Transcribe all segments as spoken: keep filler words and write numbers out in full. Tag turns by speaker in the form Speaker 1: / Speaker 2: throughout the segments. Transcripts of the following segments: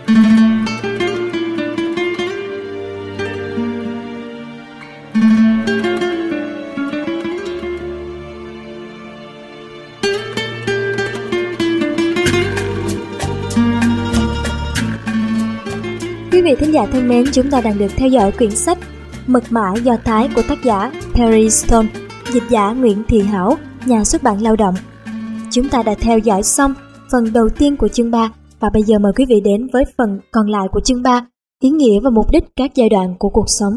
Speaker 1: Quý vị thính giả thân mến, chúng ta đang được theo dõi quyển sách Mật mã Do Thái của tác giả Perry Stone, dịch giả Nguyễn Thị Hảo, nhà xuất bản Lao động. Chúng ta đã theo dõi xong phần đầu tiên của chương ba và bây giờ mời quý vị đến với phần còn lại của chương ba, ý nghĩa và mục đích các giai đoạn của cuộc sống.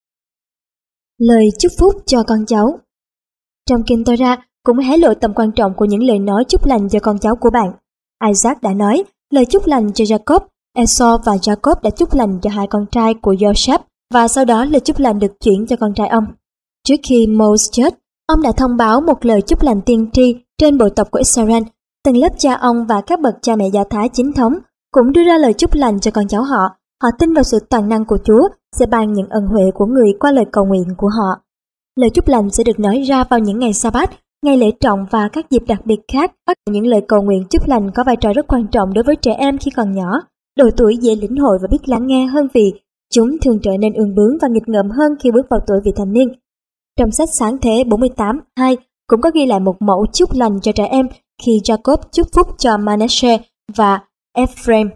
Speaker 1: Lời chúc phúc cho con cháu. Trong kinh Torah cũng hé lộ tầm quan trọng của những lời nói chúc lành cho con cháu của bạn. Isaac đã nói lời chúc lành cho Jacob. Esau và Jacob đã chúc lành cho hai con trai của Joseph và sau đó lời chúc lành được chuyển cho con trai ông. Trước khi Moses chết, ông đã thông báo một lời chúc lành tiên tri trên bộ tộc của Israel. Tầng lớp cha ông và các bậc cha mẹ Do Thái chính thống cũng đưa ra lời chúc lành cho con cháu họ. Họ tin vào sự toàn năng của Chúa sẽ ban những ân huệ của người qua lời cầu nguyện của họ. Lời chúc lành sẽ được nói ra vào những ngày Sa-bát, ngày lễ trọng và các dịp đặc biệt khác. Bắt những lời cầu nguyện chúc lành có vai trò rất quan trọng đối với trẻ em khi còn nhỏ. Độ tuổi dễ lĩnh hội và biết lắng nghe hơn vì chúng thường trở nên ương bướng và nghịch ngợm hơn khi bước vào tuổi vị thành niên. Trong sách Sáng Thế bốn mươi tám hai cũng có ghi lại một mẫu chúc lành cho trẻ em khi Jacob chúc phúc cho Manasseh và Ephraim.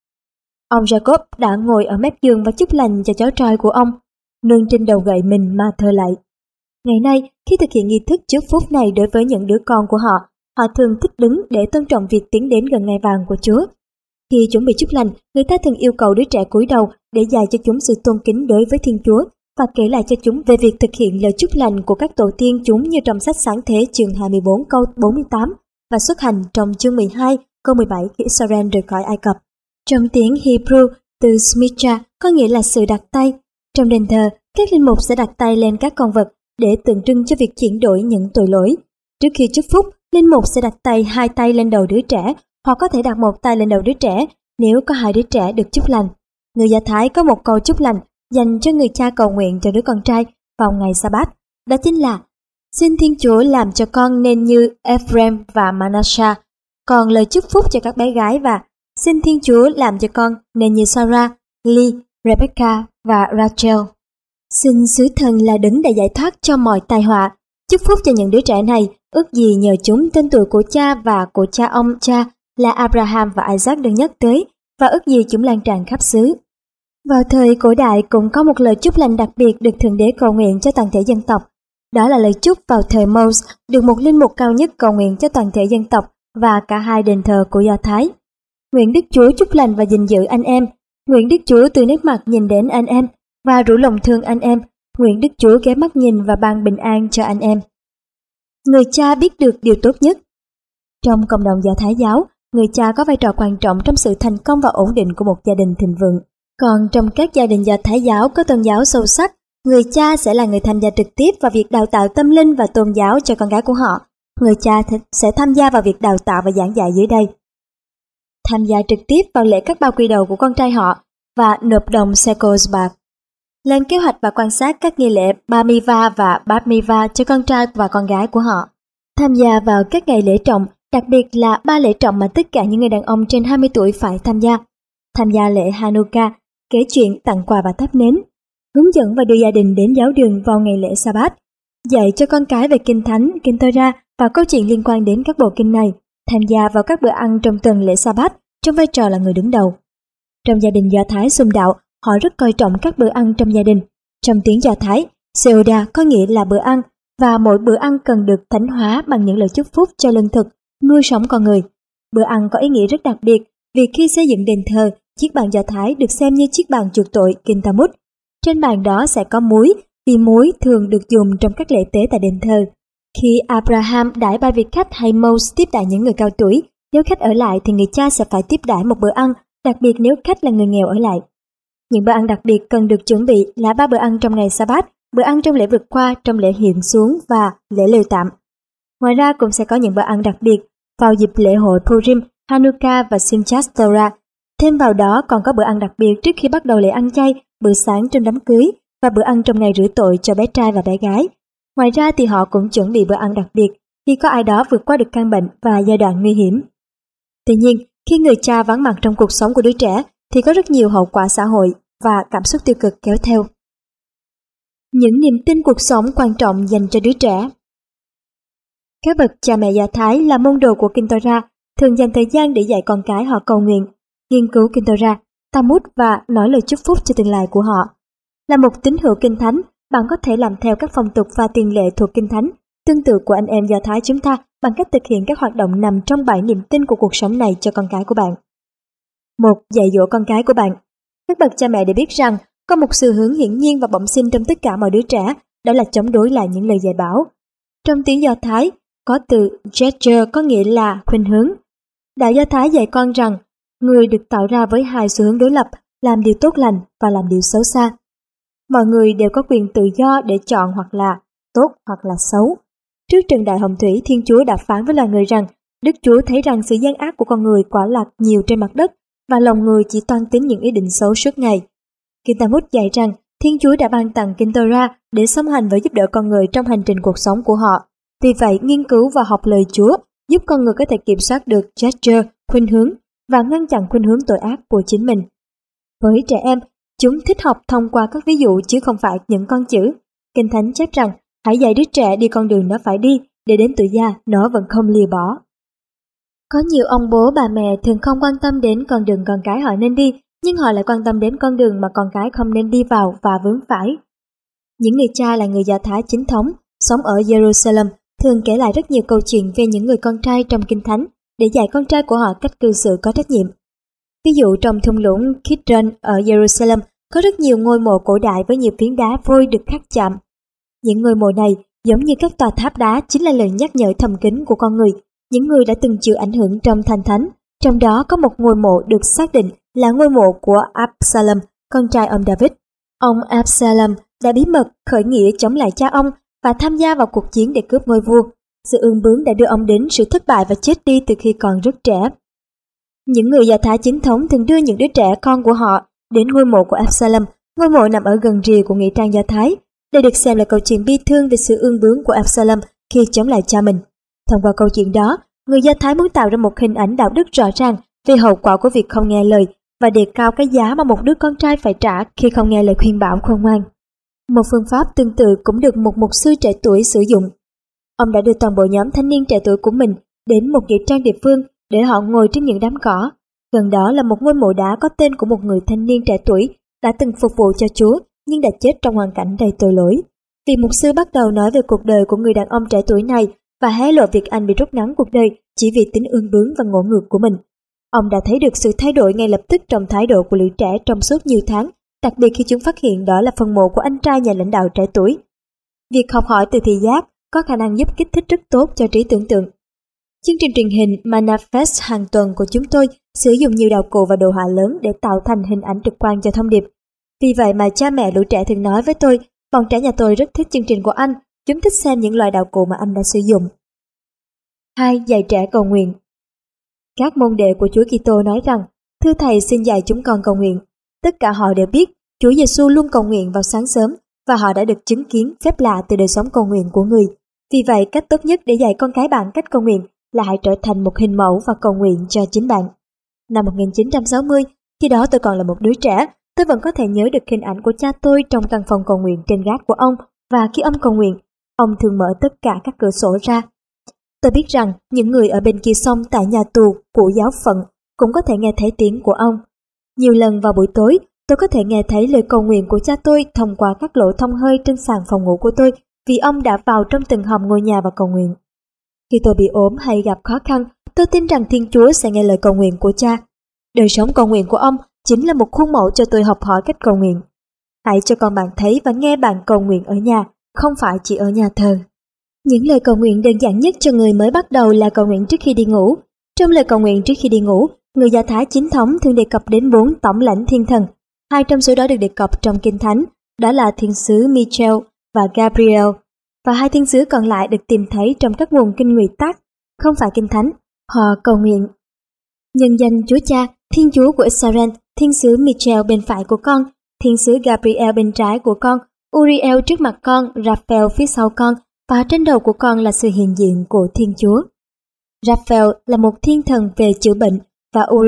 Speaker 1: Ông Jacob đã ngồi ở mép giường và chúc lành cho cháu trai của ông, nương trên đầu gậy mình mà thờ lạy. Ngày nay, khi thực hiện nghi thức chúc phúc này đối với những đứa con của họ, họ thường thích đứng để tôn trọng việc tiến đến gần ngai vàng của Chúa. Khi chuẩn bị chúc lành, người ta thường yêu cầu đứa trẻ cúi đầu để dạy cho chúng sự tôn kính đối với Thiên Chúa và kể lại cho chúng về việc thực hiện lời chúc lành của các tổ tiên chúng như trong sách Sáng Thế chương hai mươi bốn câu bốn mươi tám và Xuất Hành trong chương mười hai câu mười bảy khi Israel rời khỏi Ai Cập. Trong tiếng Hebrew, từ smicha có nghĩa là sự đặt tay. Trong đền thờ, các linh mục sẽ đặt tay lên các con vật để tượng trưng cho việc chuyển đổi những tội lỗi. Trước khi chúc phúc, linh mục sẽ đặt tay hai tay lên đầu đứa trẻ, hoặc có thể đặt một tay lên đầu đứa trẻ nếu có hai đứa trẻ được chúc lành. Người Do Thái có một câu chúc lành dành cho người cha cầu nguyện cho đứa con trai vào ngày Sa-bát. Đó chính là: xin Thiên Chúa làm cho con nên như Ephraim và Manasseh. Còn lời chúc phúc cho các bé gái và: xin Thiên Chúa làm cho con nên như Sarah, Lee, Rebecca và Rachel. Xin sứ thần là đấng đã giải thoát cho mọi tai họa. Chúc phúc cho những đứa trẻ này, ước gì nhờ chúng tên tuổi của cha và của cha ông cha là Abraham và Isaac được nhắc tới, và ước gì chúng lan tràn khắp xứ. Vào thời cổ đại cũng có một lời chúc lành đặc biệt được Thượng Đế cầu nguyện cho toàn thể dân tộc. Đó là lời chúc vào thời Moses được một linh mục cao nhất cầu nguyện cho toàn thể dân tộc và cả hai đền thờ của Do Thái. Nguyện Đức Chúa chúc lành và gìn giữ anh em. Nguyện Đức Chúa từ nét mặt nhìn đến anh em và rủ lòng thương anh em. Nguyện Đức Chúa ghé mắt nhìn và ban bình an cho anh em. Người cha biết được điều tốt nhất. Trong cộng đồng Do Thái giáo, người cha có vai trò quan trọng trong sự thành công và ổn định của một gia đình thịnh vượng. Còn trong các gia đình Do Thái giáo có tôn giáo sâu sắc, người cha sẽ là người tham gia trực tiếp vào việc đào tạo tâm linh và tôn giáo cho con gái của họ. Người cha th- sẽ tham gia vào việc đào tạo và giảng dạy dưới đây. Tham gia trực tiếp vào lễ cắt bao quy đầu của con trai họ và nộp đồng shekels bạc. Lên kế hoạch và quan sát các nghi lễ Bar Mitzvah và Bat Mitzvah cho con trai và con gái của họ. Tham gia vào các ngày lễ trọng, đặc biệt là ba lễ trọng mà tất cả những người đàn ông trên hai mươi tuổi phải tham gia. Tham gia lễ Hanukkah, kể chuyện, tặng quà và thắp nến. Hướng dẫn và đưa gia đình đến giáo đường vào ngày lễ Sa-bát. Dạy cho con cái về Kinh Thánh, Kinh Torah và câu chuyện liên quan đến các bộ kinh này. Tham gia vào các bữa ăn trong tuần lễ Sa-bát trong vai trò là người đứng đầu. Trong gia đình Do Thái xung đạo, họ rất coi trọng các bữa ăn trong gia đình. Trong tiếng Do Thái, Seuda có nghĩa là bữa ăn, và mỗi bữa ăn cần được thánh hóa bằng những lời chúc phúc cho lương thực, nuôi sống con người. Bữa ăn có ý nghĩa rất đặc biệt vì khi xây dựng đền thờ, chiếc bàn Do Thái được xem như chiếc bàn chuộc tội Kinh Talmud. Trên bàn đó sẽ có muối, vì muối thường được dùng trong các lễ tế tại đền thờ. Khi Abraham đãi ba vị khách hay Moses tiếp đãi những người cao tuổi, nếu khách ở lại thì người cha sẽ phải tiếp đãi một bữa ăn, đặc biệt nếu khách là người nghèo ở lại. Những bữa ăn đặc biệt cần được chuẩn bị là ba bữa ăn trong ngày Sa-bát, bữa ăn trong lễ vượt qua, trong lễ hiện xuống và lễ lều tạm. Ngoài ra cũng sẽ có những bữa ăn đặc biệt vào dịp lễ hội Purim, Hanukkah và Simchat Torah. Thêm vào đó còn có bữa ăn đặc biệt trước khi bắt đầu lễ ăn chay, bữa sáng trong đám cưới và bữa ăn trong ngày rửa tội cho bé trai và bé gái. Ngoài ra thì họ cũng chuẩn bị bữa ăn đặc biệt khi có ai đó vượt qua được căn bệnh và giai đoạn nguy hiểm. Tuy nhiên, khi người cha vắng mặt trong cuộc sống của đứa trẻ, thì có rất nhiều hậu quả xã hội và cảm xúc tiêu cực kéo theo. Những niềm tin cuộc sống quan trọng dành cho đứa trẻ. Các bậc cha mẹ Do Thái là môn đồ của Kinh Torah thường dành thời gian để dạy con cái họ cầu nguyện, nghiên cứu Kinh Torah, Talmud và nói lời chúc phúc cho tương lai của họ. Là một tín hữu Kinh Thánh, bạn có thể làm theo các phong tục và tiền lệ thuộc Kinh Thánh tương tự của anh em Do Thái chúng ta bằng cách thực hiện các hoạt động nằm trong bảy niềm tin của cuộc sống này cho con cái của bạn. Một. Dạy dỗ con cái của bạn. Các bậc cha mẹ đều biết rằng có một xu hướng hiển nhiên và bẩm sinh trong tất cả mọi đứa trẻ, đó là chống đối lại những lời dạy bảo. Trong tiếng Do Thái, có từ Jesher có nghĩa là khuynh hướng. Đạo Do Thái dạy con rằng người được tạo ra với hai xu hướng đối lập, làm điều tốt lành và làm điều xấu xa. Mọi người đều có quyền tự do để chọn hoặc là tốt hoặc là xấu. Trước Trần Đại Hồng Thủy, Thiên Chúa đã phán với loài người rằng Đức Chúa thấy rằng sự gian ác của con người quả là nhiều trên mặt đất và lòng người chỉ toan tính những ý định xấu suốt ngày. Kinh Talmud dạy rằng Thiên Chúa đã ban tặng Kinh Torah để song hành và giúp đỡ con người trong hành trình cuộc sống của họ. Vì vậy, nghiên cứu và học lời Chúa giúp con người có thể kiểm soát được gesture, khuynh hướng và ngăn chặn khuynh hướng tội ác của chính mình. Với trẻ em, chúng thích học thông qua các ví dụ chứ không phải những con chữ. Kinh Thánh chép rằng hãy dạy đứa trẻ đi con đường nó phải đi, để đến tuổi già nó vẫn không lìa bỏ. Có nhiều ông bố bà mẹ thường không quan tâm đến con đường con cái họ nên đi, nhưng họ lại quan tâm đến con đường mà con cái không nên đi vào và vướng phải. Những người cha là người Do Thái chính thống, sống ở Jerusalem, thường kể lại rất nhiều câu chuyện về những người con trai trong Kinh Thánh để dạy con trai của họ cách cư xử có trách nhiệm. Ví dụ trong thung lũng Kidron ở Jerusalem có rất nhiều ngôi mộ cổ đại với nhiều phiến đá vôi được khắc chạm. Những ngôi mộ này giống như các tòa tháp đá chính là lời nhắc nhở thầm kín của con người, những người đã từng chịu ảnh hưởng trong Thanh Thánh. Trong đó có một ngôi mộ được xác định là ngôi mộ của Absalom, con trai ông David. Ông Absalom đã bí mật khởi nghĩa chống lại cha ông và tham gia vào cuộc chiến để cướp ngôi vua. Sự ương bướng đã đưa ông đến sự thất bại và chết đi từ khi còn rất trẻ. Những người Do Thái chính thống thường đưa những đứa trẻ con của họ đến ngôi mộ của Absalom. Ngôi mộ nằm ở gần rìa của nghĩa trang Do Thái. Đây được xem là câu chuyện bi thương về sự ương bướng của Absalom khi chống lại cha mình. Thông qua câu chuyện đó, người Do Thái muốn tạo ra một hình ảnh đạo đức rõ ràng về hậu quả của việc không nghe lời và đề cao cái giá mà một đứa con trai phải trả khi không nghe lời khuyên bảo khôn ngoan. Một phương pháp tương tự cũng được một mục sư trẻ tuổi sử dụng. Ông đã đưa toàn bộ nhóm thanh niên trẻ tuổi của mình đến một nghĩa trang địa phương để họ ngồi trên những đám cỏ. Gần đó là một ngôi mộ đá có tên của một người thanh niên trẻ tuổi đã từng phục vụ cho Chúa nhưng đã chết trong hoàn cảnh đầy tội lỗi. Vị mục sư bắt đầu nói về cuộc đời của người đàn ông trẻ tuổi này và hé lộ việc anh bị rút ngắn cuộc đời chỉ vì tính ương bướng và ngỗ ngược của mình. Ông đã thấy được sự thay đổi ngay lập tức trong thái độ của lũ trẻ trong suốt nhiều tháng, đặc biệt khi chúng phát hiện đó là phần mộ của anh trai nhà lãnh đạo trẻ tuổi. Việc học hỏi từ thị giác có khả năng giúp kích thích rất tốt cho trí tưởng tượng. Chương trình truyền hình Manifest hàng tuần của chúng tôi sử dụng nhiều đạo cụ và đồ họa lớn để tạo thành hình ảnh trực quan cho thông điệp. Vì vậy mà cha mẹ lũ trẻ thường nói với tôi, bọn trẻ nhà tôi rất thích chương trình của anh, chúng thích xem những loại đạo cụ mà anh đã sử dụng. hai. Dạy trẻ cầu nguyện. Các môn đệ của Chúa Kitô nói rằng, thưa Thầy xin dạy chúng con cầu nguyện. Tất cả họ đều biết Chúa Giêsu luôn cầu nguyện vào sáng sớm và họ đã được chứng kiến phép lạ từ đời sống cầu nguyện của người. Vì vậy, cách tốt nhất để dạy con cái bạn cách cầu nguyện là hãy trở thành một hình mẫu và cầu nguyện cho chính bạn. Năm một nghìn chín trăm sáu mươi, khi đó tôi còn là một đứa trẻ, tôi vẫn có thể nhớ được hình ảnh của cha tôi trong căn phòng cầu nguyện trên gác của ông, và khi ông cầu nguyện, ông thường mở tất cả các cửa sổ ra. Tôi biết rằng những người ở bên kia sông tại nhà tù của giáo phận cũng có thể nghe thấy tiếng của ông. Nhiều lần vào buổi tối, tôi có thể nghe thấy lời cầu nguyện của cha tôi thông qua các lỗ thông hơi trên sàn phòng ngủ của tôi vì ông đã vào trong từng hòm ngôi nhà và cầu nguyện. Khi tôi bị ốm hay gặp khó khăn, tôi tin rằng Thiên Chúa sẽ nghe lời cầu nguyện của cha. Đời sống cầu nguyện của ông chính là một khuôn mẫu cho tôi học hỏi cách cầu nguyện. Hãy cho con bạn thấy và nghe bạn cầu nguyện ở nhà, không phải chỉ ở nhà thờ. Những lời cầu nguyện đơn giản nhất cho người mới bắt đầu là cầu nguyện trước khi đi ngủ. Trong lời cầu nguyện trước khi đi ngủ, người Do Thái chính thống thường đề cập đến bốn tổng lãnh thiên thần. Hai trong số đó được đề cập trong Kinh Thánh, đó là thiên sứ Michael và Gabriel, và hai thiên sứ còn lại được tìm thấy trong các nguồn kinh Nguyệt Tác, không phải Kinh Thánh. Họ cầu nguyện: nhân danh Chúa Cha, Thiên Chúa của Israel, thiên sứ Michael bên phải của con, thiên sứ Gabriel bên trái của con, Uriel trước mặt con, Raphael phía sau con, và trên đầu của con là sự hiện diện của Thiên Chúa. Raphael là một thiên thần về chữa bệnh và Uriel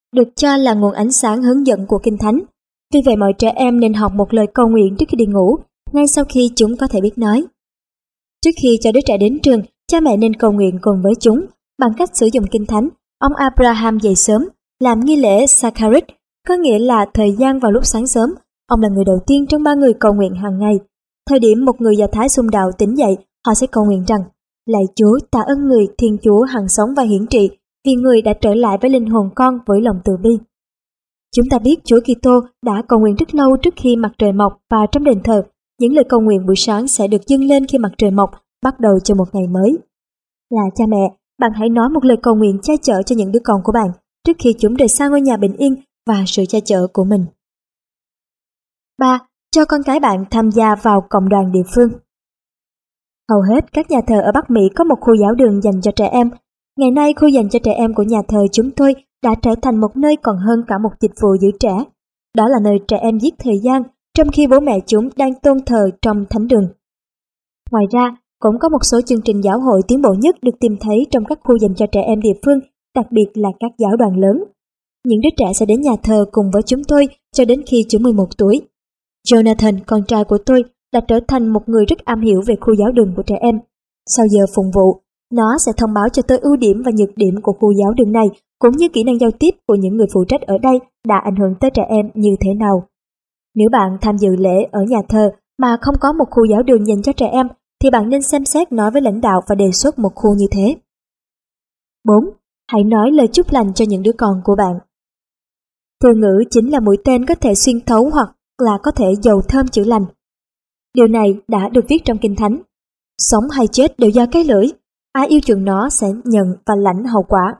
Speaker 1: được cho là nguồn ánh sáng hướng dẫn của Kinh Thánh. Vì vậy mọi trẻ em nên học một lời cầu nguyện trước khi đi ngủ, ngay sau khi chúng có thể biết nói. Trước khi cho đứa trẻ đến trường, cha mẹ nên cầu nguyện cùng với chúng bằng cách sử dụng Kinh Thánh. Ông Abraham dậy sớm, làm nghi lễ Sakarit, có nghĩa là thời gian vào lúc sáng sớm. Ông là người đầu tiên trong ba người cầu nguyện hàng ngày. Thời điểm một người Do Thái xung đạo tỉnh dậy, họ sẽ cầu nguyện rằng: Lạy Chúa, tạ ơn người Thiên Chúa hằng sống và hiển trị, vì người đã trở lại với linh hồn con với lòng từ bi. Chúng ta biết Chúa Kitô đã cầu nguyện rất lâu trước khi mặt trời mọc, và trong đền thờ, những lời cầu nguyện buổi sáng sẽ được dâng lên khi mặt trời mọc, bắt đầu cho một ngày mới. Là cha mẹ, bạn hãy nói một lời cầu nguyện che chở cho những đứa con của bạn trước khi chúng rời xa ngôi nhà bình yên và sự che chở của mình. ba. Cho con cái bạn tham gia vào cộng đoàn địa phương. Hầu hết các nhà thờ ở Bắc Mỹ có một khu giáo đường dành cho trẻ em. Ngày nay, khu dành cho trẻ em của nhà thờ chúng tôi đã trở thành một nơi còn hơn cả một dịch vụ giữ trẻ. Đó là nơi trẻ em giết thời gian, trong khi bố mẹ chúng đang tôn thờ trong thánh đường. Ngoài ra, cũng có một số chương trình giáo hội tiến bộ nhất được tìm thấy trong các khu dành cho trẻ em địa phương, đặc biệt là các giáo đoàn lớn. Những đứa trẻ sẽ đến nhà thờ cùng với chúng tôi cho đến khi chúng mười một tuổi. Jonathan, con trai của tôi, đã trở thành một người rất am hiểu về khu giáo đường của trẻ em. Sau giờ phụng vụ, nó sẽ thông báo cho tôi ưu điểm và nhược điểm của khu giáo đường này, cũng như kỹ năng giao tiếp của những người phụ trách ở đây đã ảnh hưởng tới trẻ em như thế nào. Nếu bạn tham dự lễ ở nhà thờ mà không có một khu giáo đường dành cho trẻ em, thì bạn nên xem xét nói với lãnh đạo và đề xuất một khu như thế. bốn. Hãy nói lời chúc lành cho những đứa con của bạn. Từ ngữ chính là mũi tên có thể xuyên thấu hoặc là có thể dầu thơm chữa lành. Điều này đã được viết trong Kinh Thánh. Sống hay chết đều do cái lưỡi. Ai yêu chuộng nó sẽ nhận và lãnh hậu quả.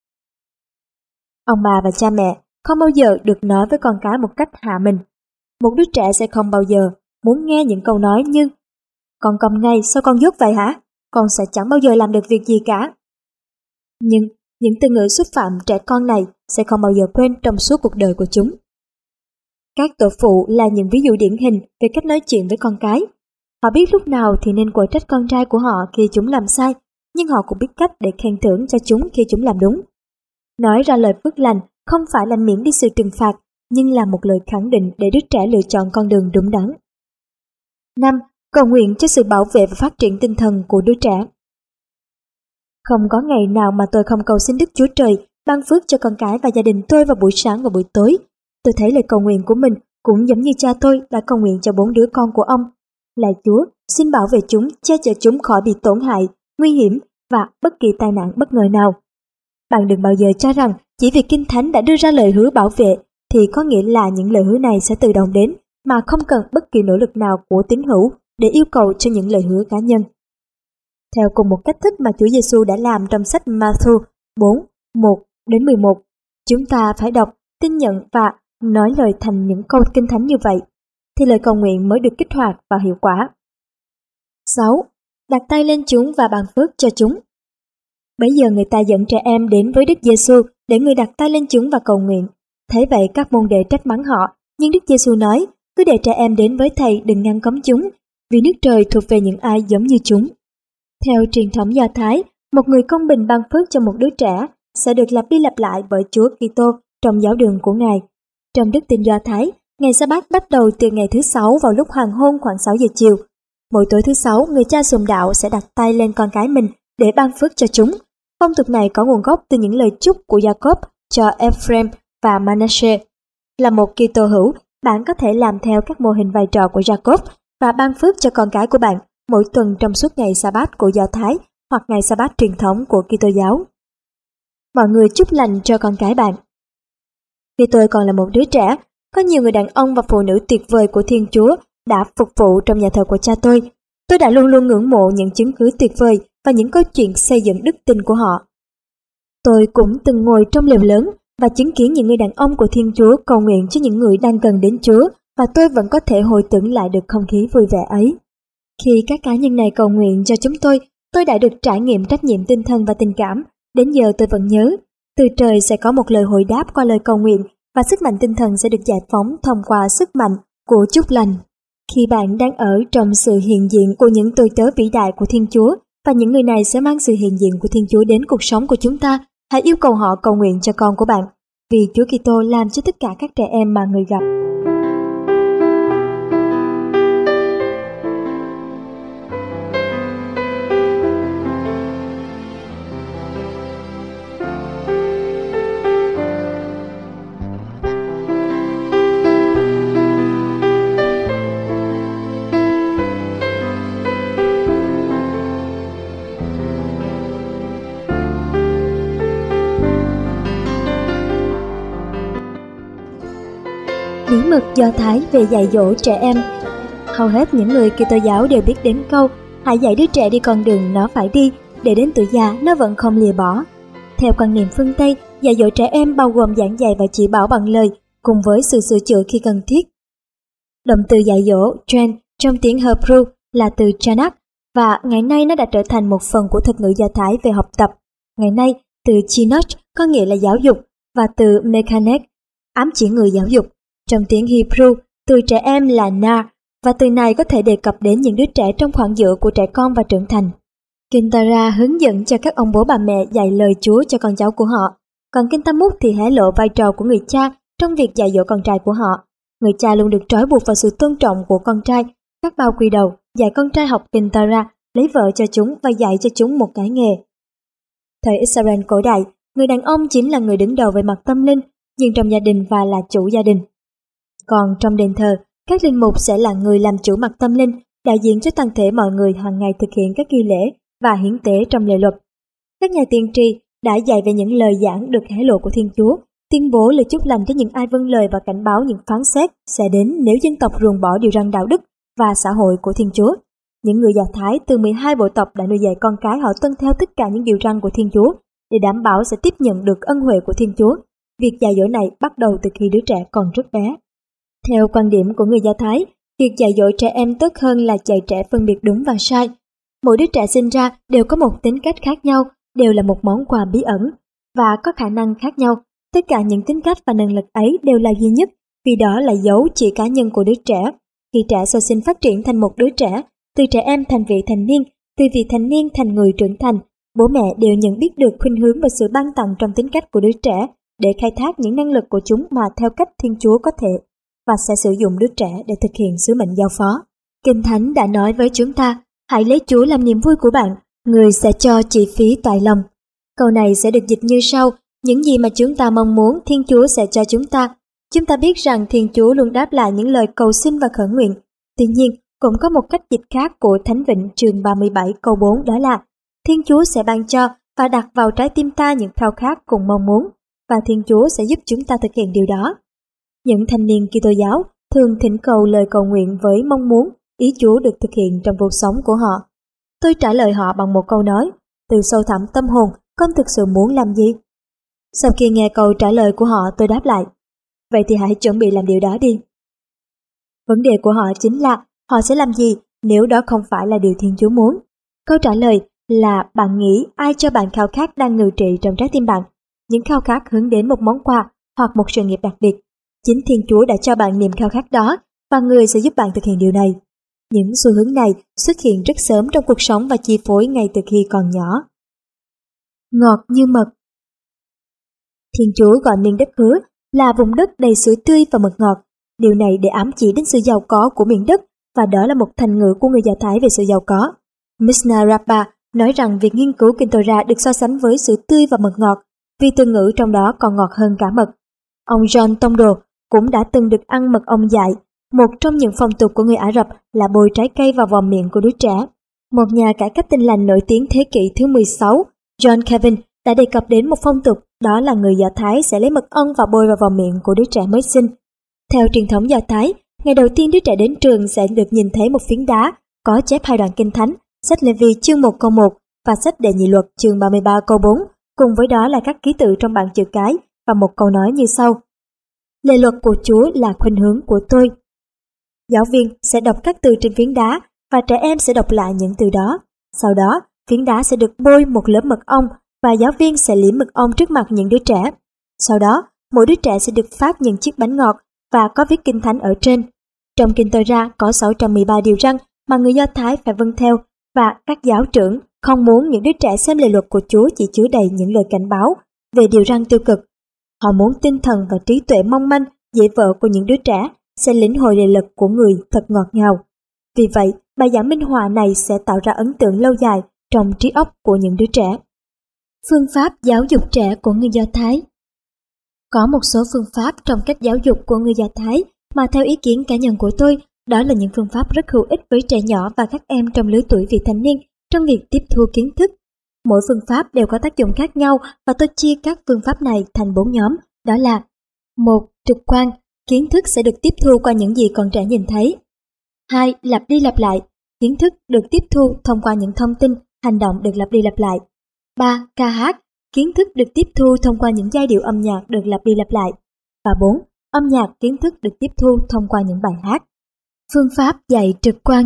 Speaker 1: Ông bà và cha mẹ không bao giờ được nói với con cái một cách hạ mình. Một đứa trẻ sẽ không bao giờ muốn nghe những câu nói như: Con cầm ngay, sao con dốt vậy hả? Con sẽ chẳng bao giờ làm được việc gì cả. Nhưng những từ ngữ xúc phạm trẻ con này sẽ không bao giờ quên trong suốt cuộc đời của chúng. Các tổ phụ là những ví dụ điển hình về cách nói chuyện với con cái. Họ biết lúc nào thì nên quở trách con trai của họ khi chúng làm sai, nhưng họ cũng biết cách để khen thưởng cho chúng khi chúng làm đúng. Nói ra lời phước lành không phải là miễn đi sự trừng phạt, nhưng là một lời khẳng định để đứa trẻ lựa chọn con đường đúng đắn. năm. Cầu nguyện cho sự bảo vệ và phát triển tinh thần của đứa trẻ. Không có ngày nào mà tôi không cầu xin Đức Chúa Trời ban phước cho con cái và gia đình tôi vào buổi sáng và buổi tối. Tôi thấy lời cầu nguyện của mình cũng giống như cha tôi đã cầu nguyện cho bốn đứa con của ông. Lạy Chúa, xin bảo vệ chúng, che chở chúng khỏi bị tổn hại, nguy hiểm và bất kỳ tai nạn bất ngờ nào. Bạn đừng bao giờ cho rằng chỉ vì Kinh Thánh đã đưa ra lời hứa bảo vệ thì có nghĩa là những lời hứa này sẽ tự động đến, mà không cần bất kỳ nỗ lực nào của tín hữu để yêu cầu cho những lời hứa cá nhân. Theo cùng một cách thức mà Chúa Giêsu đã làm trong sách Ma-thu bốn, một đến mười một, chúng ta phải đọc, tin nhận và nói lời thành những câu Kinh Thánh như vậy, thì lời cầu nguyện mới được kích hoạt và hiệu quả. sáu. Đặt tay lên chúng và ban phước cho chúng. Bây giờ người ta dẫn trẻ em đến với Đức Giêsu để người đặt tay lên chúng và cầu nguyện. Thế vậy các môn đệ trách mắng họ, nhưng Đức Giêsu nói: cứ để trẻ em đến với thầy, đừng ngăn cấm chúng, vì nước trời thuộc về những ai giống như chúng. Theo truyền thống Do Thái, một người công bình ban phước cho một đứa trẻ sẽ được lặp đi lặp lại bởi Chúa Kitô trong giáo đường của Ngài. Trong đức tin Do Thái, ngày Sa-bát bắt đầu từ ngày thứ sáu vào lúc hoàng hôn khoảng sáu giờ chiều. Mỗi tối thứ sáu, người cha sùng đạo sẽ đặt tay lên con cái mình để ban phước cho chúng. Phong tục này có nguồn gốc từ những lời chúc của Jacob cho Ephraim và Manasseh. Là một Kitô hữu, bạn có thể làm theo các mô hình vai trò của Jacob và ban phước cho con cái của bạn mỗi tuần trong suốt ngày Sa-bát của Do Thái hoặc ngày Sa-bát truyền thống của Kitô giáo. Mọi người chúc lành cho con cái bạn. Khi tôi còn là một đứa trẻ, có nhiều người đàn ông và phụ nữ tuyệt vời của Thiên Chúa đã phục vụ trong nhà thờ của cha tôi. Tôi đã luôn luôn ngưỡng mộ những chứng cứ tuyệt vời và những câu chuyện xây dựng đức tin của họ. Tôi cũng từng ngồi trong lều lớn và chứng kiến những người đàn ông của Thiên Chúa cầu nguyện cho những người đang gần đến Chúa, và tôi vẫn có thể hồi tưởng lại được không khí vui vẻ ấy. Khi các cá nhân này cầu nguyện cho chúng tôi, tôi đã được trải nghiệm trách nhiệm tinh thần và tình cảm. Đến giờ tôi vẫn nhớ, từ trời sẽ có một lời hồi đáp qua lời cầu nguyện, và sức mạnh tinh thần sẽ được giải phóng thông qua sức mạnh của chúc lành. Khi bạn đang ở trong sự hiện diện của những tôi tớ vĩ đại của Thiên Chúa, và những người này sẽ mang sự hiện diện của Thiên Chúa đến cuộc sống của chúng ta, hãy yêu cầu họ cầu nguyện cho con của bạn. vì Chúa Kitô làm cho tất cả các trẻ em mà người gặp. Bí mật Do Thái về dạy dỗ trẻ em. Hầu hết những người Kitô giáo đều biết đến câu hãy dạy đứa trẻ đi con đường nó phải đi, để đến tuổi già nó vẫn không lìa bỏ. Theo quan niệm phương Tây, dạy dỗ trẻ em bao gồm giảng dạy và chỉ bảo bằng lời, cùng với sự sửa chữa khi cần thiết. Động từ dạy dỗ train trong tiếng Hebrew là từ chanak, và ngày nay nó đã trở thành một phần của thuật ngữ Do Thái về học tập. Ngày nay, từ chinuch có nghĩa là giáo dục, và từ mekanek ám chỉ người giáo dục. Trong tiếng Hebrew, từ trẻ em là nar, và từ này có thể đề cập đến những đứa trẻ trong khoảng giữa của trẻ con và trưởng thành. Kinh Torah hướng dẫn cho các ông bố bà mẹ dạy lời Chúa cho con cháu của họ, còn Kinh Talmud thì hé lộ vai trò của người cha trong việc dạy dỗ con trai của họ. Người cha luôn được trói buộc vào sự tôn trọng của con trai, các bao quy đầu, dạy con trai học Kinh Torah, lấy vợ cho chúng và dạy cho chúng một cái nghề. Thời Israel cổ đại, người đàn ông chính là người đứng đầu về mặt tâm linh, nhưng trong gia đình và là chủ gia đình. Còn trong đền thờ, các linh mục sẽ là người làm chủ mặt tâm linh, đại diện cho toàn thể mọi người hàng ngày thực hiện các nghi lễ và hiến tế trong lề luật. Các nhà tiên tri đã dạy về những lời giảng được hé lộ của Thiên Chúa, tuyên bố lời chúc lành cho những ai vâng lời và cảnh báo những phán xét sẽ đến nếu dân tộc ruồng bỏ điều răn đạo đức và xã hội của Thiên Chúa. Những người Do Thái từ mười hai bộ tộc đã nuôi dạy con cái họ tuân theo tất cả những điều răn của Thiên Chúa để đảm bảo sẽ tiếp nhận được ân huệ của Thiên Chúa. Việc dạy dỗ này bắt đầu từ khi đứa trẻ còn rất bé. Theo quan điểm của người Do Thái, việc dạy dỗ trẻ em tốt hơn là dạy trẻ phân biệt đúng và sai. Mỗi đứa trẻ sinh ra đều có một tính cách khác nhau, đều là một món quà bí ẩn và có khả năng khác nhau. Tất cả những tính cách và năng lực ấy đều là duy nhất, vì đó là dấu chỉ cá nhân của đứa trẻ. Khi trẻ sơ sinh phát triển thành một đứa trẻ, từ trẻ em thành vị thành niên, từ vị thành niên thành người trưởng thành, bố mẹ đều nhận biết được khuynh hướng và sự ban tặng trong tính cách của đứa trẻ để khai thác những năng lực của chúng mà theo cách Thiên Chúa có thể, và sẽ sử dụng đứa trẻ để thực hiện sứ mệnh giao phó. Kinh Thánh đã nói với chúng ta, hãy lấy Chúa làm niềm vui của bạn, người sẽ cho chi phí toại lòng. Câu này sẽ được dịch như sau, những gì mà chúng ta mong muốn Thiên Chúa sẽ cho chúng ta. Chúng ta biết rằng Thiên Chúa luôn đáp lại những lời cầu xin và khẩn nguyện. Tuy nhiên, cũng có một cách dịch khác của Thánh Vịnh chương ba mươi bảy câu bốn, đó là Thiên Chúa sẽ ban cho và đặt vào trái tim ta những khao khát cùng mong muốn, và Thiên Chúa sẽ giúp chúng ta thực hiện điều đó. Những thanh niên Kitô giáo thường thỉnh cầu lời cầu nguyện với mong muốn ý Chúa được thực hiện trong cuộc sống của họ. Tôi trả lời họ bằng một câu nói, từ sâu thẳm tâm hồn, con thực sự muốn làm gì? Sau khi nghe câu trả lời của họ, tôi đáp lại, vậy thì hãy chuẩn bị làm điều đó đi. Vấn đề của họ chính là họ sẽ làm gì nếu đó không phải là điều Thiên Chúa muốn. Câu trả lời là bạn nghĩ ai cho bạn khao khát đang ngự trị trong trái tim bạn, những khao khát hướng đến một món quà hoặc một sự nghiệp đặc biệt. Chính Thiên Chúa đã cho bạn niềm khao khát đó và người sẽ giúp bạn thực hiện điều này. Những xu hướng này xuất hiện rất sớm trong cuộc sống và chi phối ngay từ khi còn nhỏ. Ngọt như mật. Thiên Chúa gọi miền đất hứa là vùng đất đầy sữa tươi và mật ngọt. Điều này để ám chỉ đến sự giàu có của miền đất, và đó là một thành ngữ của người Do Thái về sự giàu có. Mishnah Rabbah nói rằng việc nghiên cứu Kinh Torah được so sánh với sữa tươi và mật ngọt, vì từ ngữ trong đó còn ngọt hơn cả mật. Ông John Tondro cũng đã từng được ăn mật ong dại. Một trong những phong tục của người Ả Rập là bôi trái cây vào vòm miệng của đứa trẻ. Một nhà cải cách tinh lành nổi tiếng thế kỷ thứ mười sáu, John Calvin, đã đề cập đến một phong tục, đó là người Do Thái sẽ lấy mật ong và bôi vào vòm miệng của đứa trẻ mới sinh. Theo truyền thống Do Thái, ngày đầu tiên đứa trẻ đến trường sẽ được nhìn thấy một phiến đá có chép hai đoạn Kinh Thánh, sách Lê-vi chương một câu một và sách Đệ Nhị Luật chương ba mươi ba câu bốn, cùng với đó là các ký tự trong bảng chữ cái và một câu nói như sau. Lề luật của Chúa là khuynh hướng của tôi. Giáo viên sẽ đọc các từ trên phiến đá và trẻ em sẽ đọc lại những từ đó. Sau đó, phiến đá sẽ được bôi một lớp mật ong và giáo viên sẽ liếm mật ong trước mặt những đứa trẻ. Sau đó, mỗi đứa trẻ sẽ được phát những chiếc bánh ngọt và có viết Kinh Thánh ở trên. Trong Kinh Torah có sáu trăm mười ba điều răn mà người Do Thái phải vâng theo, và các giáo trưởng không muốn những đứa trẻ xem lề luật của Chúa chỉ chứa đầy những lời cảnh báo về điều răn tiêu cực. Họ muốn tinh thần và trí tuệ mong manh, dễ vỡ của những đứa trẻ sẽ lĩnh hội đề lực của người thật ngọt ngào. Vì vậy, bài giảng minh họa này sẽ tạo ra ấn tượng lâu dài trong trí óc của những đứa trẻ. Phương pháp giáo dục trẻ của người Do Thái. Có một số phương pháp trong cách giáo dục của người Do Thái mà theo ý kiến cá nhân của tôi, đó là những phương pháp rất hữu ích với trẻ nhỏ và các em trong lứa tuổi vị thành niên trong việc tiếp thu kiến thức. Mỗi phương pháp đều có tác dụng khác nhau và tôi chia các phương pháp này thành bốn nhóm, đó là: một. Trực quan, kiến thức sẽ được tiếp thu qua những gì con trẻ nhìn thấy. hai. Lặp đi lặp lại, kiến thức được tiếp thu thông qua những thông tin, hành động được lặp đi lặp lại. ba. Ca hát, kiến thức được tiếp thu thông qua những giai điệu âm nhạc được lặp đi lặp lại. Và bốn. Âm nhạc, kiến thức được tiếp thu thông qua những bài hát. Phương pháp dạy trực quan.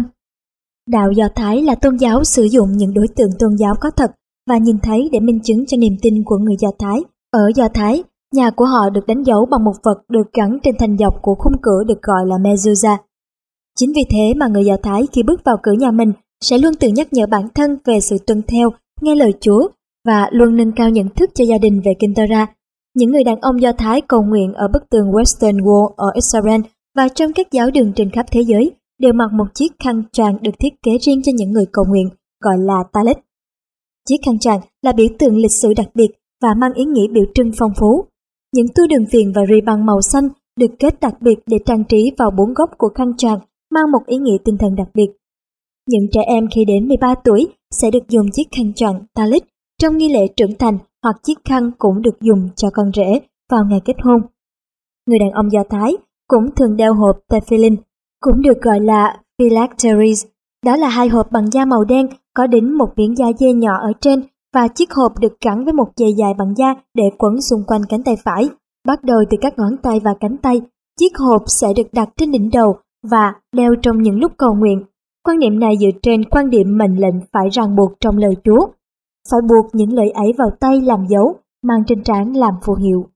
Speaker 1: Đạo Do Thái là tôn giáo sử dụng những đối tượng tôn giáo có thật và nhìn thấy để minh chứng cho niềm tin của người Do Thái. Ở Do Thái, nhà của họ được đánh dấu bằng một vật được gắn trên thành dọc của khung cửa được gọi là mezuzah. Chính vì thế mà người Do Thái khi bước vào cửa nhà mình sẽ luôn tự nhắc nhở bản thân về sự tuân theo, nghe lời Chúa và luôn nâng cao nhận thức cho gia đình về kinh Torah. Những người đàn ông Do Thái cầu nguyện ở bức tường Western Wall ở Israel và trong các giáo đường trên khắp thế giới đều mặc một chiếc khăn choàng được thiết kế riêng cho những người cầu nguyện, gọi là talit. Chiếc khăn choàng là biểu tượng lịch sử đặc biệt và mang ý nghĩa biểu trưng phong phú. Những tua đường viền và ri băng màu xanh được kết đặc biệt để trang trí vào bốn góc của khăn choàng, mang một ý nghĩa tinh thần đặc biệt. Những trẻ em khi đến mười ba tuổi sẽ được dùng chiếc khăn choàng talit trong nghi lễ trưởng thành, hoặc chiếc khăn cũng được dùng cho con rể vào ngày kết hôn. Người đàn ông Do Thái cũng thường đeo hộp tefillin, cũng được gọi là phylacteries. Đó là hai hộp bằng da màu đen có đính một miếng da dê nhỏ ở trên và chiếc hộp được gắn với một dây dài bằng da để quấn xung quanh cánh tay phải, bắt đầu từ các ngón tay và cánh tay. Chiếc hộp sẽ được đặt trên đỉnh đầu và đeo trong những lúc cầu nguyện. Quan niệm này dựa trên quan điểm mệnh lệnh phải ràng buộc trong lời Chúa, phải buộc những lời ấy vào tay làm dấu, mang trên trán làm phù hiệu.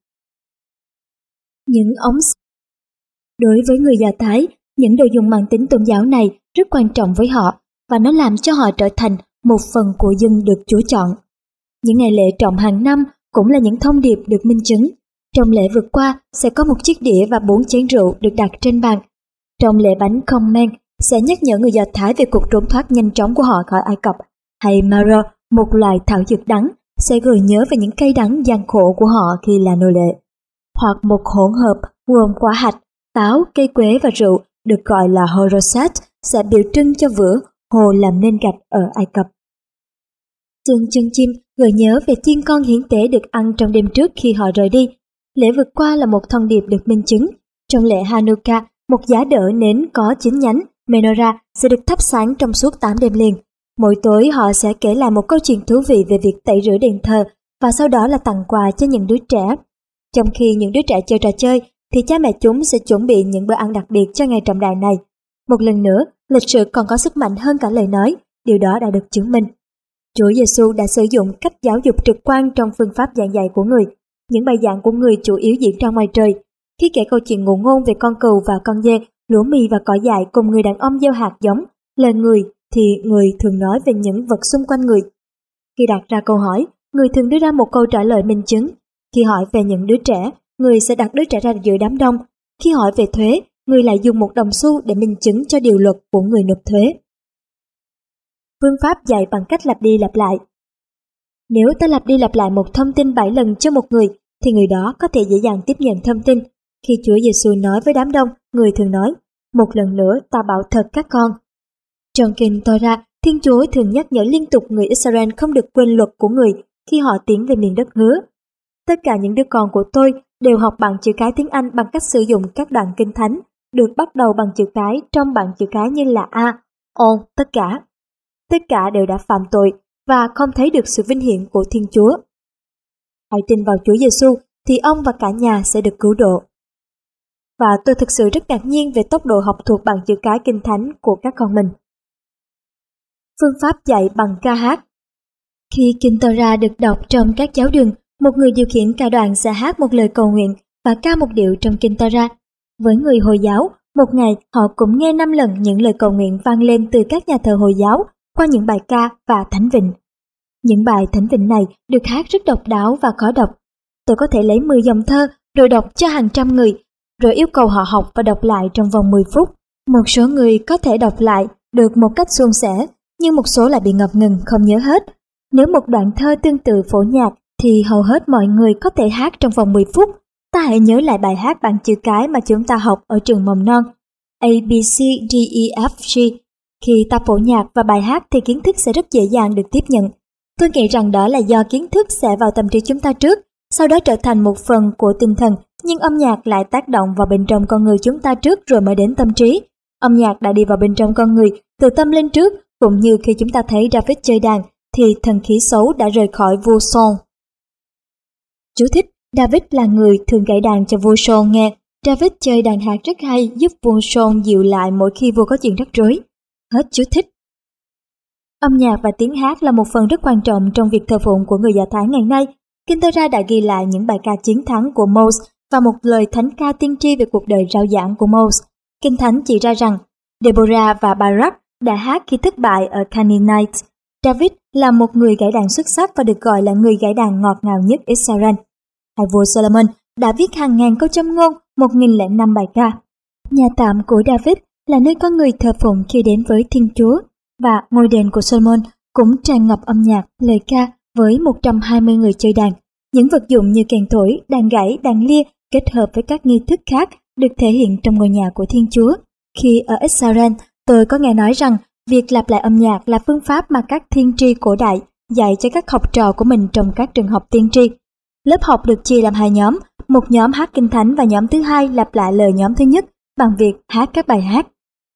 Speaker 1: Những ống Đối với người Do Thái, những đồ dùng mang tính tôn giáo này rất quan trọng với họ và nó làm cho họ trở thành một phần của dân được Chúa chọn. Những ngày lễ trọng hàng năm cũng là những thông điệp được minh chứng. Trong lễ vượt qua sẽ có một chiếc đĩa và bốn chén rượu được đặt trên bàn. Trong lễ bánh không men sẽ nhắc nhở người Do Thái về cuộc trốn thoát nhanh chóng của họ khỏi Ai Cập, hay maror, một loài thảo dược đắng, sẽ gợi nhớ về những cây đắng gian khổ của họ khi là nô lệ. Hoặc một hỗn hợp gồm quả hạch, táo, cây quế và rượu được gọi là horosat sẽ biểu trưng cho vữa hồ làm nên gạch ở Ai Cập. Xương chân chim gợi nhớ về chiên con hiến tế được ăn trong đêm trước khi họ rời đi. Lễ vượt qua là một thông điệp được minh chứng. Trong lễ Hanukkah, một giá đỡ nến có chín nhánh, menorah, sẽ được thắp sáng trong suốt tám đêm liền. Mỗi tối họ sẽ kể lại một câu chuyện thú vị về việc tẩy rửa đền thờ và sau đó là tặng quà cho những đứa trẻ. Trong khi những đứa trẻ chơi trò chơi, thì cha mẹ chúng sẽ chuẩn bị những bữa ăn đặc biệt cho ngày trọng đại này. Một lần nữa, lịch sử còn có sức mạnh hơn cả lời nói, điều đó đã được chứng minh. Chúa Giêsu đã sử dụng cách giáo dục trực quan trong phương pháp giảng dạy của người. Những bài giảng của người chủ yếu diễn ra ngoài trời. Khi kể câu chuyện ngụ ngôn về con cừu và con dê, lúa mì và cỏ dại cùng người đàn ông gieo hạt giống, lời người thì người thường nói về những vật xung quanh người. Khi đặt ra câu hỏi, người thường đưa ra một câu trả lời minh chứng. Khi hỏi về những đứa trẻ, người sẽ đặt đứa trẻ ra giữa đám đông. Khi hỏi về thuế, người lại dùng một đồng xu để minh chứng cho điều luật của người nộp thuế. Phương pháp dạy bằng cách lặp đi lặp lại. Nếu ta lặp đi lặp lại một thông tin bảy lần cho một người, thì người đó có thể dễ dàng tiếp nhận thông tin. Khi Chúa Giêsu nói với đám đông, người thường nói, một lần nữa ta bảo thật các con. Trong kinh Torah, Thiên Chúa thường nhắc nhở liên tục người Israel không được quên luật của người khi họ tiến về miền đất hứa. Tất cả những đứa con của tôi đều học bằng chữ cái tiếng Anh bằng cách sử dụng các đoạn kinh thánh, được bắt đầu bằng chữ cái trong bảng chữ cái như là A, all, tất cả. Tất cả đều đã phạm tội và không thấy được sự vinh hiển của Thiên Chúa. Hãy tin vào Chúa Giêsu thì ông và cả nhà sẽ được cứu độ. Và tôi thực sự rất ngạc nhiên về tốc độ học thuộc bằng chữ cái kinh thánh của các con mình. Phương pháp dạy bằng ca hát. Khi kinh Torah được đọc trong các giáo đường, một người điều khiển ca đoàn sẽ hát một lời cầu nguyện và ca một điệu trong kinh Torah. Với người Hồi giáo, một ngày họ cũng nghe năm lần những lời cầu nguyện vang lên từ các nhà thờ Hồi giáo qua những bài ca và thánh vịnh. Những bài thánh vịnh này được hát rất độc đáo và khó đọc. tôi có thể lấy mười dòng thơ rồi đọc cho hàng trăm người, rồi yêu cầu họ học và đọc lại trong vòng mười phút. Một số người có thể đọc lại được một cách suôn sẻ, nhưng một số lại bị ngập ngừng không nhớ hết. Nếu một đoạn thơ tương tự phổ nhạc thì hầu hết mọi người có thể hát trong vòng mười phút. Ta hãy nhớ lại bài hát bằng chữ cái mà chúng ta học ở trường mầm non. A, B, C, D, E, F, G. Khi ta phổ nhạc và bài hát thì kiến thức sẽ rất dễ dàng được tiếp nhận. Tôi nghĩ rằng đó là do kiến thức sẽ vào tâm trí chúng ta trước, sau đó trở thành một phần của tinh thần, nhưng âm nhạc lại tác động vào bên trong con người chúng ta trước rồi mới đến tâm trí. Âm nhạc đã đi vào bên trong con người từ tâm linh trước, cũng như khi chúng ta thấy David chơi đàn thì thần khí xấu đã rời khỏi vua Saul. Chú thích: David là người thường gảy đàn cho vua Saul nghe. David chơi đàn hát rất hay, giúp vua Saul dịu lại mỗi khi vua có chuyện rắc rối. Hết chú thích. Âm nhạc và tiếng hát là một phần rất quan trọng trong việc thờ phụng của người Do Thái ngày nay. Kinh Torah đã ghi lại những bài ca chiến thắng của Moses và một lời thánh ca tiên tri về cuộc đời rao giảng của Moses. Kinh Thánh chỉ ra rằng Deborah và Barak đã hát khi thất bại ở Canaanite. David là một người gảy đàn xuất sắc và được gọi là người gảy đàn ngọt ngào nhất Israel. Hai vua Solomon đã viết hàng ngàn câu châm ngôn, một nghìn lẻ năm bài ca. Nhà tạm của David là nơi có người thờ phụng khi đến với Thiên Chúa, và ngôi đền của Solomon cũng tràn ngập âm nhạc, lời ca với một trăm hai mươi người chơi đàn. Những vật dụng như kèn thổi, đàn gãy, đàn lia kết hợp với các nghi thức khác được thể hiện trong ngôi nhà của Thiên Chúa. Khi ở Israel, tôi có nghe nói rằng việc lặp lại âm nhạc là phương pháp mà các thiên tri cổ đại dạy cho các học trò của mình trong các trường học tiên tri. Lớp học được chia làm hai nhóm, một nhóm hát kinh thánh và nhóm thứ hai lặp lại lời nhóm thứ nhất bằng việc hát các bài hát.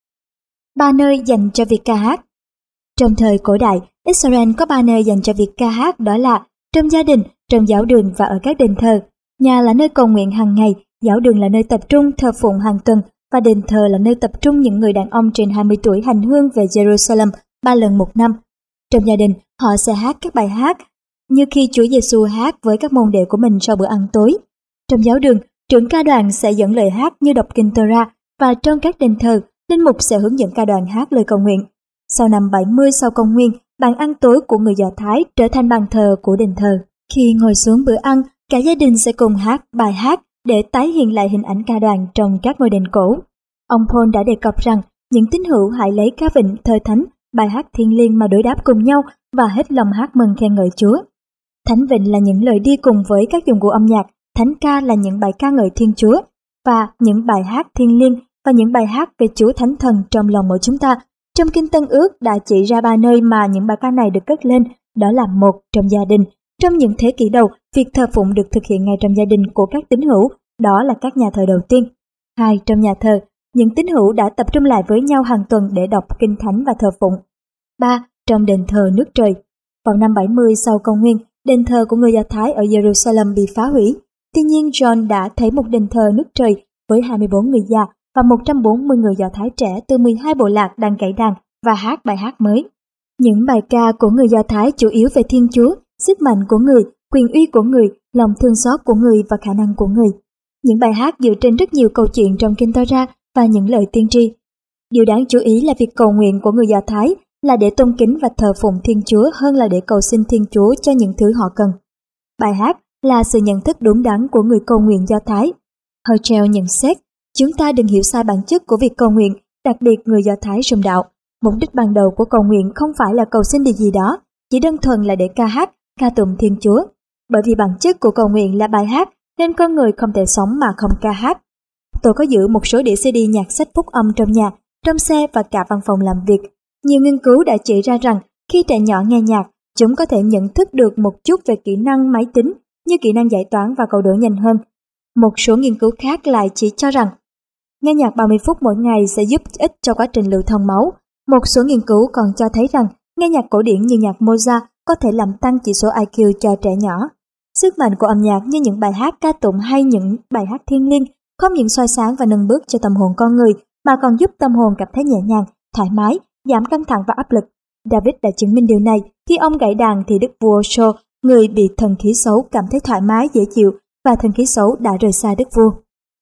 Speaker 1: Ba nơi dành cho việc ca hát. Trong thời cổ đại, Israel có ba nơi dành cho việc ca hát, đó là trong gia đình, trong giáo đường và ở các đền thờ. Nhà là nơi cầu nguyện hàng ngày, giáo đường là nơi tập trung thờ phụng hàng tuần và đền thờ là nơi tập trung những người đàn ông trên hai mươi tuổi hành hương về Jerusalem ba lần một năm. Trong gia đình, họ sẽ hát các bài hát như khi Chúa Giêsu hát với các môn đệ của mình sau bữa ăn tối. Trong giáo đường, trưởng ca đoàn sẽ dẫn lời hát như đọc kinh Torah, và trong các đền thờ, linh mục sẽ hướng dẫn ca đoàn hát lời cầu nguyện. Sau năm bảy mươi sau công nguyên, bàn ăn tối của người Do Thái trở thành bàn thờ của đền thờ. Khi ngồi xuống bữa ăn, cả gia đình sẽ cùng hát bài hát để tái hiện lại hình ảnh ca đoàn trong các ngôi đền cổ. Ông Paul đã đề cập rằng những tín hữu hãy lấy ca vịnh, thơ thánh, bài hát thiêng liêng mà đối đáp cùng nhau và hết lòng hát mừng khen ngợi Chúa. Thánh vịnh là những lời đi cùng với các dụng cụ âm nhạc, thánh ca là những bài ca ngợi Thiên Chúa, và những bài hát thiêng liêng và những bài hát về Chúa Thánh Thần trong lòng mỗi chúng ta. Trong Kinh Tân Ước đã chỉ ra ba nơi mà những bài ca này được cất lên, đó là một, trong gia đình. Trong những thế kỷ đầu, việc thờ phụng được thực hiện ngay trong gia đình của các tín hữu, đó là các nhà thờ đầu tiên. Hai, trong nhà thờ, những tín hữu đã tập trung lại với nhau hàng tuần để đọc Kinh Thánh và thờ phụng. Ba, trong đền thờ nước trời. Vào năm bảy mươi sau công nguyên, đền thờ của người Do Thái ở Jerusalem bị phá hủy. Tuy nhiên, John đã thấy một đền thờ nước trời với hai mươi bốn người già và một trăm bốn mươi người Do Thái trẻ từ mười hai bộ lạc đang gảy đàn và hát bài hát mới. Những bài ca của người Do Thái chủ yếu về Thiên Chúa, sức mạnh của người, quyền uy của người, lòng thương xót của người và khả năng của người. Những bài hát dựa trên rất nhiều câu chuyện trong Kinh Torah và những lời tiên tri. Điều đáng chú ý là việc cầu nguyện của người Do Thái là để tôn kính và thờ phụng Thiên Chúa hơn là để cầu xin Thiên Chúa cho những thứ họ cần. Bài hát là sự nhận thức đúng đắn của người cầu nguyện Do Thái. Herschel nhận xét, chúng ta đừng hiểu sai bản chất của việc cầu nguyện, đặc biệt người Do Thái sùng đạo. Mục đích ban đầu của cầu nguyện không phải là cầu xin điều gì đó, chỉ đơn thuần là để ca hát, ca tụng Thiên Chúa. Bởi vì bản chất của cầu nguyện là bài hát, nên con người không thể sống mà không ca hát. Tôi có giữ một số đĩa xê đê nhạc sách phúc âm trong nhà, trong xe và cả văn phòng làm việc. Nhiều nghiên cứu đã chỉ ra rằng khi trẻ nhỏ nghe nhạc, chúng có thể nhận thức được một chút về kỹ năng máy tính như kỹ năng giải toán và câu đố nhanh hơn. Một số nghiên cứu khác lại chỉ cho rằng nghe nhạc ba mươi phút mỗi ngày sẽ giúp ích cho quá trình lưu thông máu. Một số nghiên cứu còn cho thấy rằng nghe nhạc cổ điển như nhạc Mozart có thể làm tăng chỉ số i kiu cho trẻ nhỏ. Sức mạnh của âm nhạc như những bài hát ca tụng hay những bài hát thiêng liêng không những soi sáng và nâng bước cho tâm hồn con người mà còn giúp tâm hồn cảm thấy nhẹ nhàng, thoải mái, giảm căng thẳng và áp lực. David đã chứng minh điều này khi ông gảy đàn thì đức vua Saul, người bị thần khí xấu, cảm thấy thoải mái dễ chịu và thần khí xấu đã rời xa đức vua.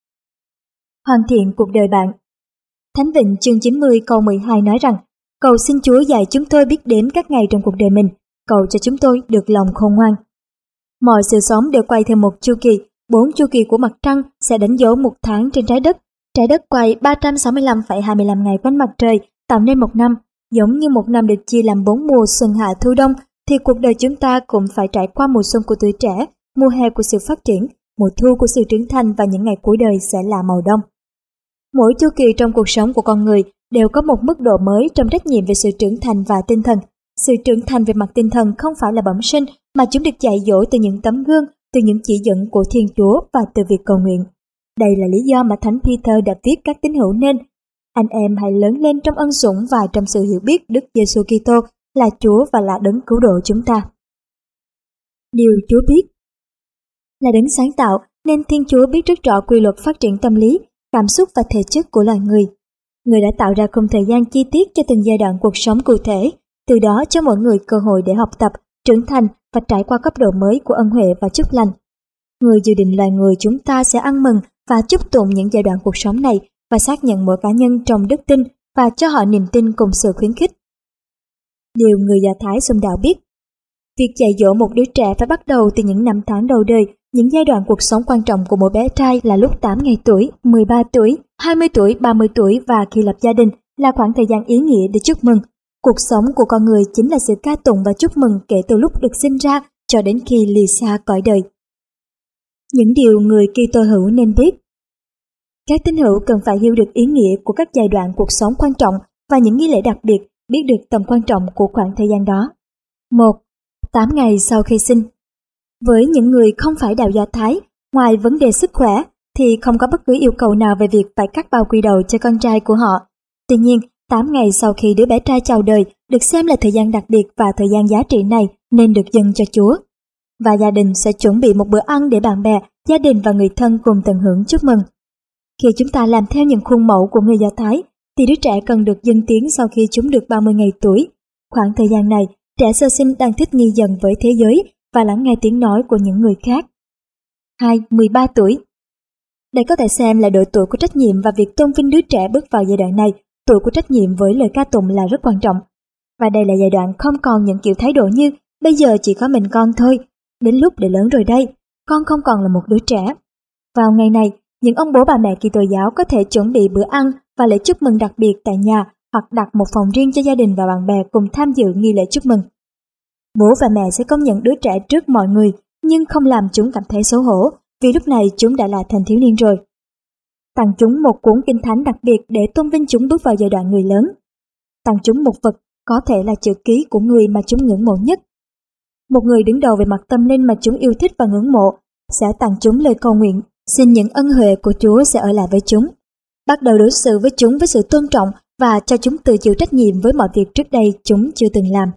Speaker 1: Hoàn thiện cuộc đời bạn. Thánh Vịnh chương chín mươi câu mười hai nói rằng: cầu xin Chúa dạy chúng tôi biết đếm các ngày trong cuộc đời mình, cầu cho chúng tôi được lòng khôn ngoan. Mọi sự sống đều quay theo một chu kỳ, bốn chu kỳ của mặt trăng sẽ đánh dấu một tháng trên trái đất. Trái đất quay ba trăm sáu mươi lăm phẩy hai mươi lăm ngày quanh mặt trời, tạo nên một năm. Giống như một năm được chia làm bốn mùa xuân hạ thu đông, thì cuộc đời chúng ta cũng phải trải qua mùa xuân của tuổi trẻ, mùa hè của sự phát triển, mùa thu của sự trưởng thành và những ngày cuối đời sẽ là màu đông. Mỗi chu kỳ trong cuộc sống của con người đều có một mức độ mới trong trách nhiệm về sự trưởng thành và tinh thần. Sự trưởng thành về mặt tinh thần không phải là bẩm sinh, mà chúng được dạy dỗ từ những tấm gương, từ những chỉ dẫn của Thiên Chúa và từ việc cầu nguyện. Đây là lý do mà Thánh Peter đã viết các tín hữu nên: anh em hãy lớn lên trong ân sủng và trong sự hiểu biết Đức Giêsu Kitô là Chúa và là đấng cứu độ chúng ta. Điều Chúa biết là đấng sáng tạo, nên Thiên Chúa biết rất rõ quy luật phát triển tâm lý, cảm xúc và thể chất của loài người. Người đã tạo ra khung thời gian chi tiết cho từng giai đoạn cuộc sống cụ thể, từ đó cho mỗi người cơ hội để học tập, trưởng thành và trải qua cấp độ mới của ân huệ và chúc lành. Người dự định loài người chúng ta sẽ ăn mừng và chúc tụng những giai đoạn cuộc sống này và xác nhận mỗi cá nhân trong đức tin và cho họ niềm tin cùng sự khuyến khích. Điều người Do Thái xung đạo biết: việc dạy dỗ một đứa trẻ phải bắt đầu từ những năm tháng đầu đời. Những giai đoạn cuộc sống quan trọng của mỗi bé trai là lúc tám ngày tuổi, mười ba tuổi, hai mươi tuổi, ba mươi tuổi và khi lập gia đình là khoảng thời gian ý nghĩa để chúc mừng. Cuộc sống của con người chính là sự ca tụng và chúc mừng kể từ lúc được sinh ra cho đến khi lìa xa cõi đời. Những điều người Kitô hữu nên biết: các tín hữu cần phải hiểu được ý nghĩa của các giai đoạn cuộc sống quan trọng và những nghi lễ đặc biệt, biết được tầm quan trọng của khoảng thời gian đó. một. tám ngày sau khi sinh. Với những người không phải đạo Do Thái, ngoài vấn đề sức khỏe, thì không có bất cứ yêu cầu nào về việc phải cắt bao quy đầu cho con trai của họ. Tuy nhiên, tám ngày sau khi đứa bé trai chào đời được xem là thời gian đặc biệt và thời gian giá trị này nên được dâng cho Chúa. Và gia đình sẽ chuẩn bị một bữa ăn để bạn bè, gia đình và người thân cùng tận hưởng chúc mừng. Khi chúng ta làm theo những khuôn mẫu của người Do Thái, thì đứa trẻ cần được dâng tiếng sau khi chúng được ba mươi ngày tuổi. Khoảng thời gian này, trẻ sơ sinh đang thích nghi dần với thế giới và lắng nghe tiếng nói của những người khác. hai. mười ba tuổi. Đây có thể xem là độ tuổi của trách nhiệm, và việc tôn vinh đứa trẻ bước vào giai đoạn này, tuổi của trách nhiệm với lời ca tụng là rất quan trọng. Và đây là giai đoạn không còn những kiểu thái độ như bây giờ chỉ có mình con thôi, đến lúc để lớn rồi đây, con không còn là một đứa trẻ. Vào ngày này, những ông bố bà mẹ Kitô giáo có thể chuẩn bị bữa ăn và lễ chúc mừng đặc biệt tại nhà, hoặc đặt một phòng riêng cho gia đình và bạn bè cùng tham dự nghi lễ chúc mừng. Bố và mẹ sẽ công nhận đứa trẻ trước mọi người, nhưng không làm chúng cảm thấy xấu hổ, vì lúc này chúng đã là thanh thiếu niên rồi. Tặng chúng một cuốn kinh thánh đặc biệt để tôn vinh chúng bước vào giai đoạn người lớn. Tặng chúng một vật, có thể là chữ ký của người mà chúng ngưỡng mộ nhất. Một người đứng đầu về mặt tâm linh mà chúng yêu thích và ngưỡng mộ, sẽ tặng chúng lời cầu nguyện, xin những ân huệ của Chúa sẽ ở lại với chúng. Bắt đầu đối xử với chúng với sự tôn trọng và cho chúng tự chịu trách nhiệm với mọi việc trước đây chúng chưa từng làm.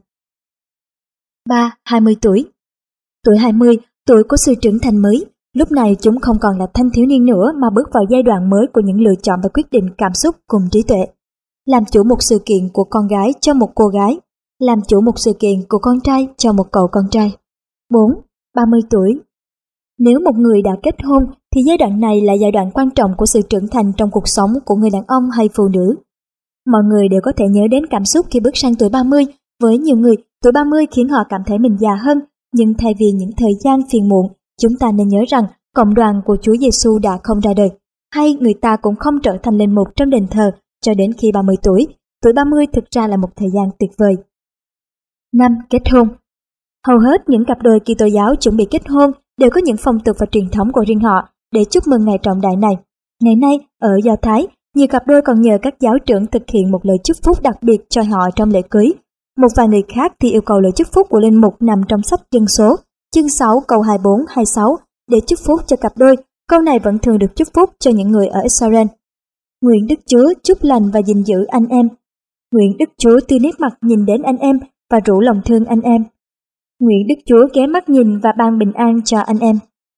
Speaker 1: ba. hai mươi tuổi. Tuổi hai mươi, tuổi của sự trưởng thành mới. Lúc này chúng không còn là thanh thiếu niên nữa mà bước vào giai đoạn mới của những lựa chọn và quyết định cảm xúc cùng trí tuệ. Làm chủ một sự kiện của con gái cho một cô gái. Làm chủ một sự kiện của con trai cho một cậu con trai. bốn. ba mươi tuổi. Nếu một người đã kết hôn thì giai đoạn này là giai đoạn quan trọng của sự trưởng thành trong cuộc sống của người đàn ông hay phụ nữ. Mọi người đều có thể nhớ đến cảm xúc khi bước sang tuổi ba mươi. Với nhiều người, tuổi ba mươi khiến họ cảm thấy mình già hơn, nhưng thay vì những thời gian phiền muộn, chúng ta nên nhớ rằng cộng đoàn của Chúa Giêsu đã không ra đời, hay người ta cũng không trở thành linh mục trong đền thờ cho đến khi ba mươi tuổi. Tuổi ba mươi thực ra là một thời gian tuyệt vời. năm. Kết hôn. Hầu hết những cặp đôi Kitô giáo chuẩn bị kết hôn đều có những phong tục và truyền thống của riêng họ để chúc mừng ngày trọng đại này. Ngày nay, ở Do Thái, nhiều cặp đôi còn nhờ các giáo trưởng thực hiện một lời chúc phúc đặc biệt cho họ trong lễ cưới. Một vài người khác thì yêu cầu lời chúc phúc của linh mục nằm trong sách Dân số, chương sáu câu hai mươi bốn hai mươi sáu để chúc phúc cho cặp đôi. Câu này vẫn thường được chúc phúc cho những người ở Israel. Nguyện Đức Chúa chúc lành và gìn giữ anh em. Nguyện Đức Chúa tươi nét mặt nhìn đến anh em và rủ lòng thương anh em. Nguyện Đức Chúa ghé mắt nhìn và ban bình an cho anh em.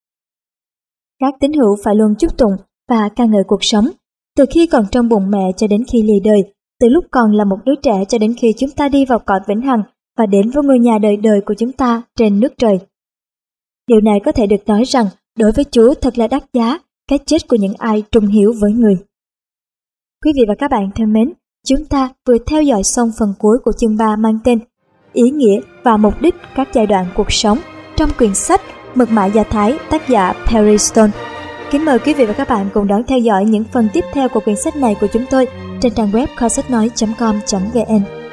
Speaker 1: Các tín hữu phải luôn chúc tụng và ca ngợi cuộc sống, từ khi còn trong bụng mẹ cho đến khi lìa đời, từ lúc còn là một đứa trẻ cho đến khi chúng ta đi vào cõi vĩnh hằng và đến với ngôi nhà đời đời của chúng ta trên nước trời. Điều này có thể được nói rằng đối với Chúa thật là đắt giá cái chết của những ai trung hiếu với người. Quý vị và các bạn thân mến, chúng ta vừa theo dõi xong phần cuối của chương ba mang tên Ý nghĩa và mục đích các giai đoạn cuộc sống trong quyển sách Mật mã Do Thái, tác giả Perry Stone. Kính mời quý vị và các bạn cùng đón theo dõi những phần tiếp theo của quyển sách này của chúng tôi trên trang web kho sách nói chấm com chấm vn.